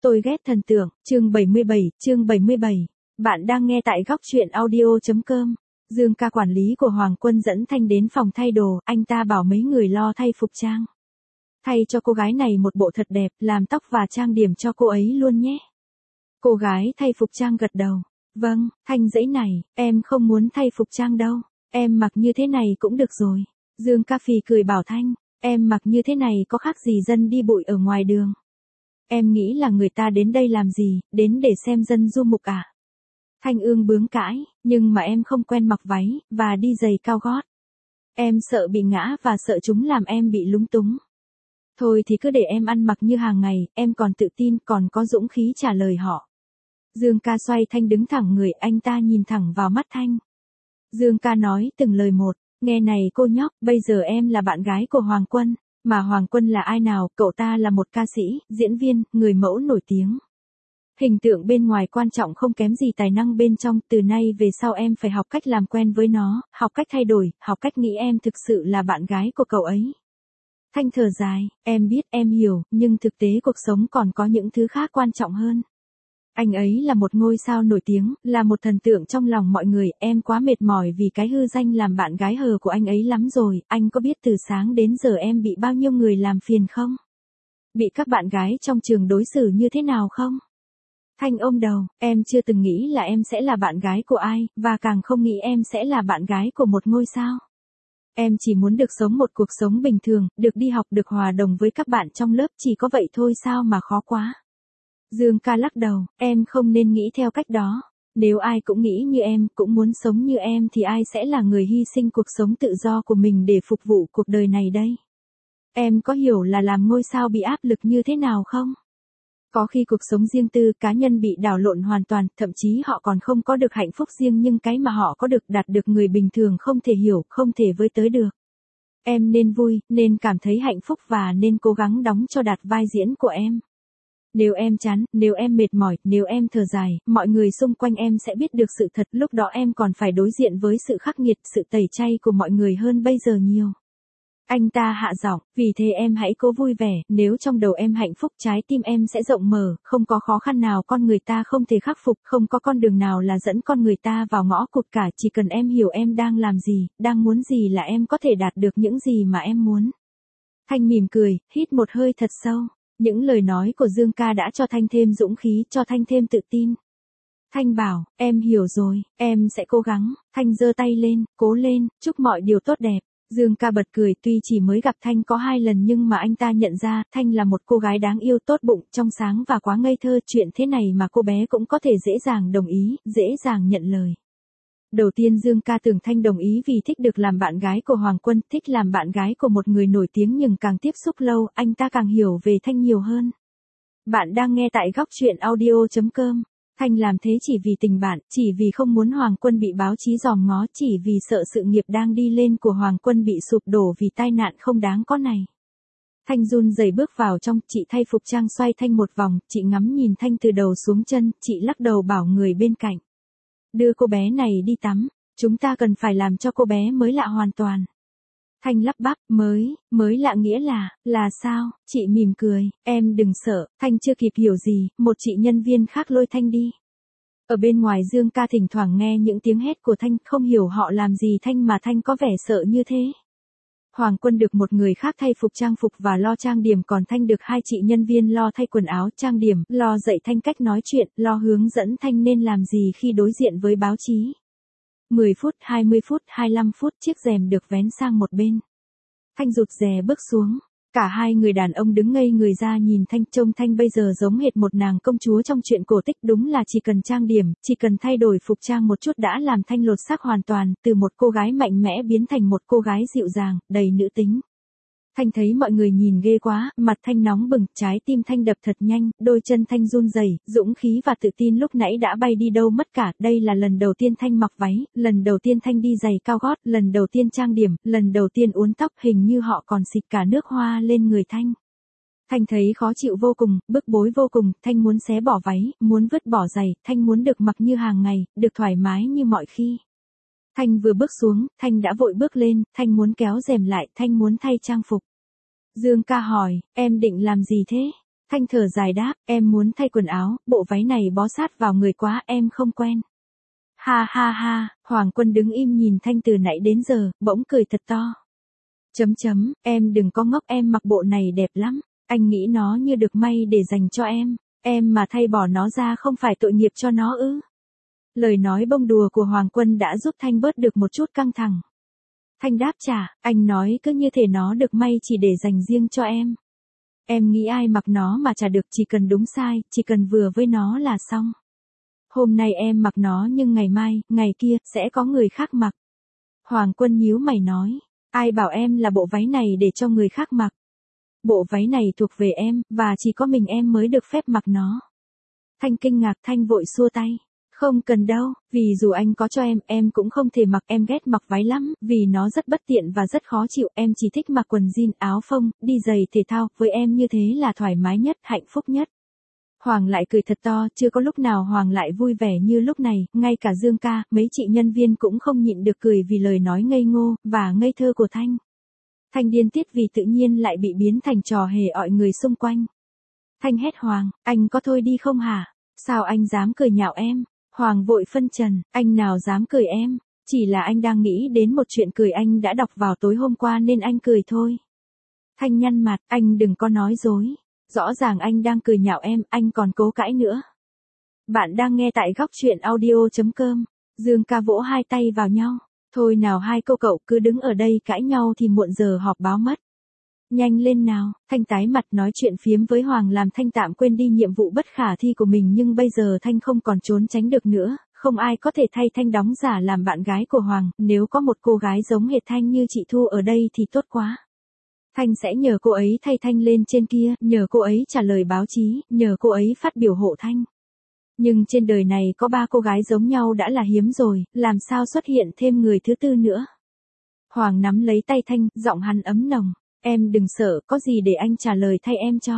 Tôi ghét thần tượng, chương 77. Bạn đang nghe tại góc truyện audio.com. Dương ca quản lý của Hoàng Quân dẫn Thanh đến phòng thay đồ, anh ta bảo mấy người lo thay phục trang. Thay cho cô gái này một bộ thật đẹp, làm tóc và trang điểm cho cô ấy luôn nhé. Cô gái thay phục trang gật đầu. Vâng, Thanh dãy này, em không muốn thay phục trang đâu, em mặc như thế này cũng được rồi. Dương ca phì cười bảo Thanh, em mặc như thế này có khác gì dân đi bụi ở ngoài đường. Em nghĩ là người ta đến đây làm gì, đến để xem dân du mục à? Thanh ương bướng cãi, nhưng mà em không quen mặc váy, và đi giày cao gót. Em sợ bị ngã và sợ chúng làm em bị lúng túng. Thôi thì cứ để em ăn mặc như hàng ngày, em còn tự tin, còn có dũng khí trả lời họ. Dương ca xoay Thanh đứng thẳng người, anh ta nhìn thẳng vào mắt Thanh. Dương ca nói từng lời một, nghe này cô nhóc, bây giờ em là bạn gái của Hoàng Quân. Mà Hoàng Quân là ai nào, cậu ta là một ca sĩ, diễn viên, người mẫu nổi tiếng. Hình tượng bên ngoài quan trọng không kém gì tài năng bên trong, từ nay về sau em phải học cách làm quen với nó, học cách thay đổi, học cách nghĩ em thực sự là bạn gái của cậu ấy. Thanh thở dài, em biết, em hiểu, nhưng thực tế cuộc sống còn có những thứ khác quan trọng hơn. Anh ấy là một ngôi sao nổi tiếng, là một thần tượng trong lòng mọi người, em quá mệt mỏi vì cái hư danh làm bạn gái hờ của anh ấy lắm rồi, anh có biết từ sáng đến giờ em bị bao nhiêu người làm phiền không? Bị các bạn gái trong trường đối xử như thế nào không? Thanh ôm đầu, em chưa từng nghĩ là em sẽ là bạn gái của ai, và càng không nghĩ em sẽ là bạn gái của một ngôi sao. Em chỉ muốn được sống một cuộc sống bình thường, được đi học, được hòa đồng với các bạn trong lớp, chỉ có vậy thôi sao mà khó quá. Dương ca lắc đầu, em không nên nghĩ theo cách đó. Nếu ai cũng nghĩ như em, cũng muốn sống như em thì ai sẽ là người hy sinh cuộc sống tự do của mình để phục vụ cuộc đời này đây? Em có hiểu là làm ngôi sao bị áp lực như thế nào không? Có khi cuộc sống riêng tư cá nhân bị đảo lộn hoàn toàn, thậm chí họ còn không có được hạnh phúc riêng nhưng cái mà họ có được đạt được người bình thường không thể hiểu, không thể với tới được. Em nên vui, nên cảm thấy hạnh phúc và nên cố gắng đóng cho đạt vai diễn của em. Nếu em chán, nếu em mệt mỏi, nếu em thở dài, mọi người xung quanh em sẽ biết được sự thật, lúc đó em còn phải đối diện với sự khắc nghiệt, sự tẩy chay của mọi người hơn bây giờ nhiều. Anh ta hạ giọng, vì thế em hãy cố vui vẻ, nếu trong đầu em hạnh phúc trái tim em sẽ rộng mở, không có khó khăn nào con người ta không thể khắc phục, không có con đường nào là dẫn con người ta vào ngõ cụt cả, chỉ cần em hiểu em đang làm gì, đang muốn gì là em có thể đạt được những gì mà em muốn. Thanh mỉm cười, hít một hơi thật sâu. Những lời nói của Dương ca đã cho Thanh thêm dũng khí, cho Thanh thêm tự tin. Thanh bảo, em hiểu rồi, em sẽ cố gắng. Thanh giơ tay lên, cố lên, chúc mọi điều tốt đẹp. Dương ca bật cười, tuy chỉ mới gặp Thanh có 2 lần nhưng mà anh ta nhận ra, Thanh là một cô gái đáng yêu, tốt bụng, trong sáng và quá ngây thơ, chuyện thế này mà cô bé cũng có thể dễ dàng đồng ý, dễ dàng nhận lời. Đầu tiên Dương ca tưởng Thanh đồng ý vì thích được làm bạn gái của Hoàng Quân, thích làm bạn gái của một người nổi tiếng, nhưng càng tiếp xúc lâu, anh ta càng hiểu về Thanh nhiều hơn. Bạn đang nghe tại góc truyện audio.com. Thanh làm thế chỉ vì tình bạn, chỉ vì không muốn Hoàng Quân bị báo chí dòm ngó, chỉ vì sợ sự nghiệp đang đi lên của Hoàng Quân bị sụp đổ vì tai nạn không đáng có này. Thanh run rẩy bước vào trong, chị thay phục trang xoay Thanh một vòng, chị ngắm nhìn Thanh từ đầu xuống chân, chị lắc đầu bảo người bên cạnh. Đưa cô bé này đi tắm, chúng ta cần phải làm cho cô bé mới lạ hoàn toàn. Thanh lắp bắp, mới lạ nghĩa là sao? Chị mỉm cười, em đừng sợ. Thanh chưa kịp hiểu gì, một chị nhân viên khác lôi Thanh đi. Ở bên ngoài Dương ca thỉnh thoảng nghe những tiếng hét của Thanh, không hiểu họ làm gì Thanh mà Thanh có vẻ sợ như thế. Hoàng Quân được một người khác thay phục trang phục và lo trang điểm, còn Thanh được 2 chị nhân viên lo thay quần áo, trang điểm, lo dạy Thanh cách nói chuyện, lo hướng dẫn Thanh nên làm gì khi đối diện với báo chí. 10 phút, 20 phút, 25 phút, chiếc rèm được vén sang một bên. Thanh rụt rè bước xuống. Cả 2 người đàn ông đứng ngây người ra nhìn Thanh, trông Thanh bây giờ giống hệt một nàng công chúa trong truyện cổ tích, đúng là chỉ cần trang điểm, chỉ cần thay đổi phục trang một chút đã làm Thanh lột xác hoàn toàn, từ một cô gái mạnh mẽ biến thành một cô gái dịu dàng, đầy nữ tính. Thanh thấy mọi người nhìn ghê quá, mặt Thanh nóng bừng, trái tim Thanh đập thật nhanh, đôi chân Thanh run rẩy, dũng khí và tự tin lúc nãy đã bay đi đâu mất cả. Đây là lần đầu tiên Thanh mặc váy, lần đầu tiên Thanh đi giày cao gót, lần đầu tiên trang điểm, lần đầu tiên uốn tóc, hình như họ còn xịt cả nước hoa lên người Thanh. Thanh thấy khó chịu vô cùng, bức bối vô cùng, Thanh muốn xé bỏ váy, muốn vứt bỏ giày, Thanh muốn được mặc như hàng ngày, được thoải mái như mọi khi. Thanh vừa bước xuống, Thanh đã vội bước lên, Thanh muốn kéo rèm lại, Thanh muốn thay trang phục. Dương ca hỏi, em định làm gì thế? Thanh thở dài đáp, em muốn thay quần áo, bộ váy này bó sát vào người quá, em không quen. Ha ha ha, Hoàng Quân đứng im nhìn Thanh từ nãy đến giờ, bỗng cười thật to. Em đừng có ngốc, em mặc bộ này đẹp lắm, anh nghĩ nó như được may để dành cho em mà thay bỏ nó ra không phải tội nghiệp cho nó ư? Lời nói bông đùa của Hoàng Quân đã giúp Thanh bớt được một chút căng thẳng. Thanh đáp trả, anh nói cứ như thể nó được may chỉ để dành riêng cho em. Em nghĩ ai mặc nó mà chả được, chỉ cần đúng sai, chỉ cần vừa với nó là xong. Hôm nay em mặc nó nhưng ngày mai, ngày kia, sẽ có người khác mặc. Hoàng Quân nhíu mày nói, ai bảo em là bộ váy này để cho người khác mặc. Bộ váy này thuộc về em, và chỉ có mình em mới được phép mặc nó. Thanh kinh ngạc, Thanh vội xua tay. Không cần đâu, vì dù anh có cho em cũng không thể mặc, em ghét mặc váy lắm, vì nó rất bất tiện và rất khó chịu, em chỉ thích mặc quần jean, áo phông, đi giày thể thao, với em như thế là thoải mái nhất, hạnh phúc nhất. Hoàng lại cười thật to, chưa có lúc nào Hoàng lại vui vẻ như lúc này, ngay cả Dương ca, mấy chị nhân viên cũng không nhịn được cười vì lời nói ngây ngô, và ngây thơ của Thanh. Thanh điên tiết vì tự nhiên lại bị biến thành trò hề ọi người xung quanh. Thanh hét Hoàng, anh có thôi đi không hả? Sao anh dám cười nhạo em? Hoàng vội phân trần, anh nào dám cười em, chỉ là anh đang nghĩ đến một chuyện cười anh đã đọc vào tối hôm qua nên anh cười thôi. Thanh nhăn mặt, anh đừng có nói dối. Rõ ràng anh đang cười nhạo em, anh còn cố cãi nữa. Bạn đang nghe tại góc truyện audio.com. Dương ca vỗ hai tay vào nhau. Thôi nào hai cô cậu cứ đứng ở đây cãi nhau thì muộn giờ họp báo mất. Nhanh lên nào, Thanh tái mặt nói chuyện phiếm với Hoàng làm Thanh tạm quên đi nhiệm vụ bất khả thi của mình, nhưng bây giờ Thanh không còn trốn tránh được nữa, không ai có thể thay Thanh đóng giả làm bạn gái của Hoàng, nếu có một cô gái giống hệt Thanh như chị Thu ở đây thì tốt quá. Thanh sẽ nhờ cô ấy thay Thanh lên trên kia, nhờ cô ấy trả lời báo chí, nhờ cô ấy phát biểu hộ Thanh. Nhưng trên đời này có 3 cô gái giống nhau đã là hiếm rồi, làm sao xuất hiện thêm người thứ tư nữa. Hoàng nắm lấy tay Thanh, giọng hắn ấm nồng. Em đừng sợ, có gì để anh trả lời thay em cho.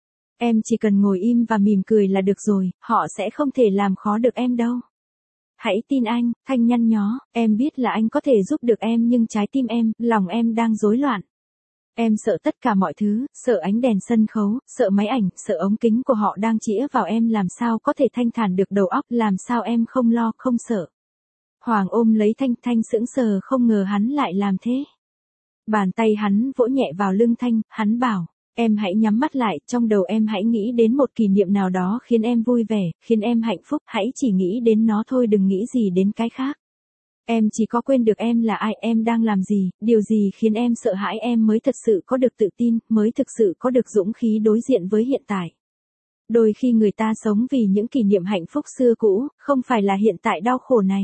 Em chỉ cần ngồi im và mỉm cười là được rồi, họ sẽ không thể làm khó được em đâu. Hãy tin anh, Thanh nhăn nhó, em biết là anh có thể giúp được em nhưng trái tim em, lòng em đang rối loạn. Em sợ tất cả mọi thứ, sợ ánh đèn sân khấu, sợ máy ảnh, sợ ống kính của họ đang chĩa vào em, làm sao có thể thanh thản được đầu óc, làm sao em không lo, không sợ. Hoàng ôm lấy Thanh, Thanh sững sờ không ngờ hắn lại làm thế. Bàn tay hắn vỗ nhẹ vào lưng Thanh, hắn bảo, em hãy nhắm mắt lại, trong đầu em hãy nghĩ đến một kỷ niệm nào đó khiến em vui vẻ, khiến em hạnh phúc, hãy chỉ nghĩ đến nó thôi, đừng nghĩ gì đến cái khác. Em chỉ có quên được em là ai, em đang làm gì, điều gì khiến em sợ hãi, em mới thật sự có được tự tin, mới thực sự có được dũng khí đối diện với hiện tại. Đôi khi người ta sống vì những kỷ niệm hạnh phúc xưa cũ, không phải là hiện tại đau khổ này.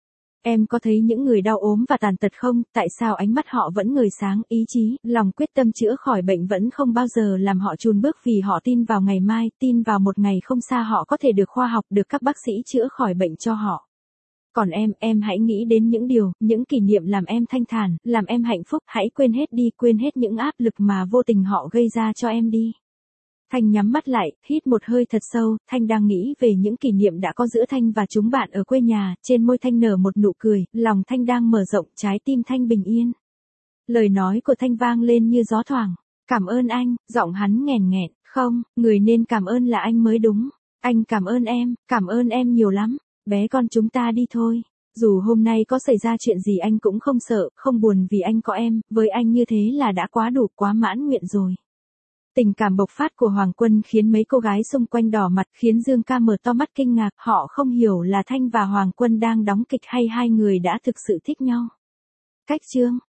Em có thấy những người đau ốm và tàn tật không, tại sao ánh mắt họ vẫn ngời sáng, ý chí, lòng quyết tâm chữa khỏi bệnh vẫn không bao giờ làm họ chùn bước, vì họ tin vào ngày mai, tin vào một ngày không xa họ có thể được khoa học, được các bác sĩ chữa khỏi bệnh cho họ. Còn em hãy nghĩ đến những điều, những kỷ niệm làm em thanh thản, làm em hạnh phúc, hãy quên hết đi, quên hết những áp lực mà vô tình họ gây ra cho em đi. Thanh nhắm mắt lại, hít một hơi thật sâu, Thanh đang nghĩ về những kỷ niệm đã có giữa Thanh và chúng bạn ở quê nhà, trên môi Thanh nở một nụ cười, lòng Thanh đang mở rộng, trái tim Thanh bình yên. Lời nói của Thanh vang lên như gió thoảng, cảm ơn anh, giọng hắn nghèn nghẹn, không, người nên cảm ơn là anh mới đúng, anh cảm ơn em nhiều lắm, bé con chúng ta đi thôi. Dù hôm nay có xảy ra chuyện gì anh cũng không sợ, không buồn vì anh có em, với anh như thế là đã quá đủ, quá mãn nguyện rồi. Tình cảm bộc phát của Hoàng Quân khiến mấy cô gái xung quanh đỏ mặt, khiến Dương ca mở to mắt kinh ngạc, họ không hiểu là Thanh và Hoàng Quân đang đóng kịch hay hai người đã thực sự thích nhau. Cách chương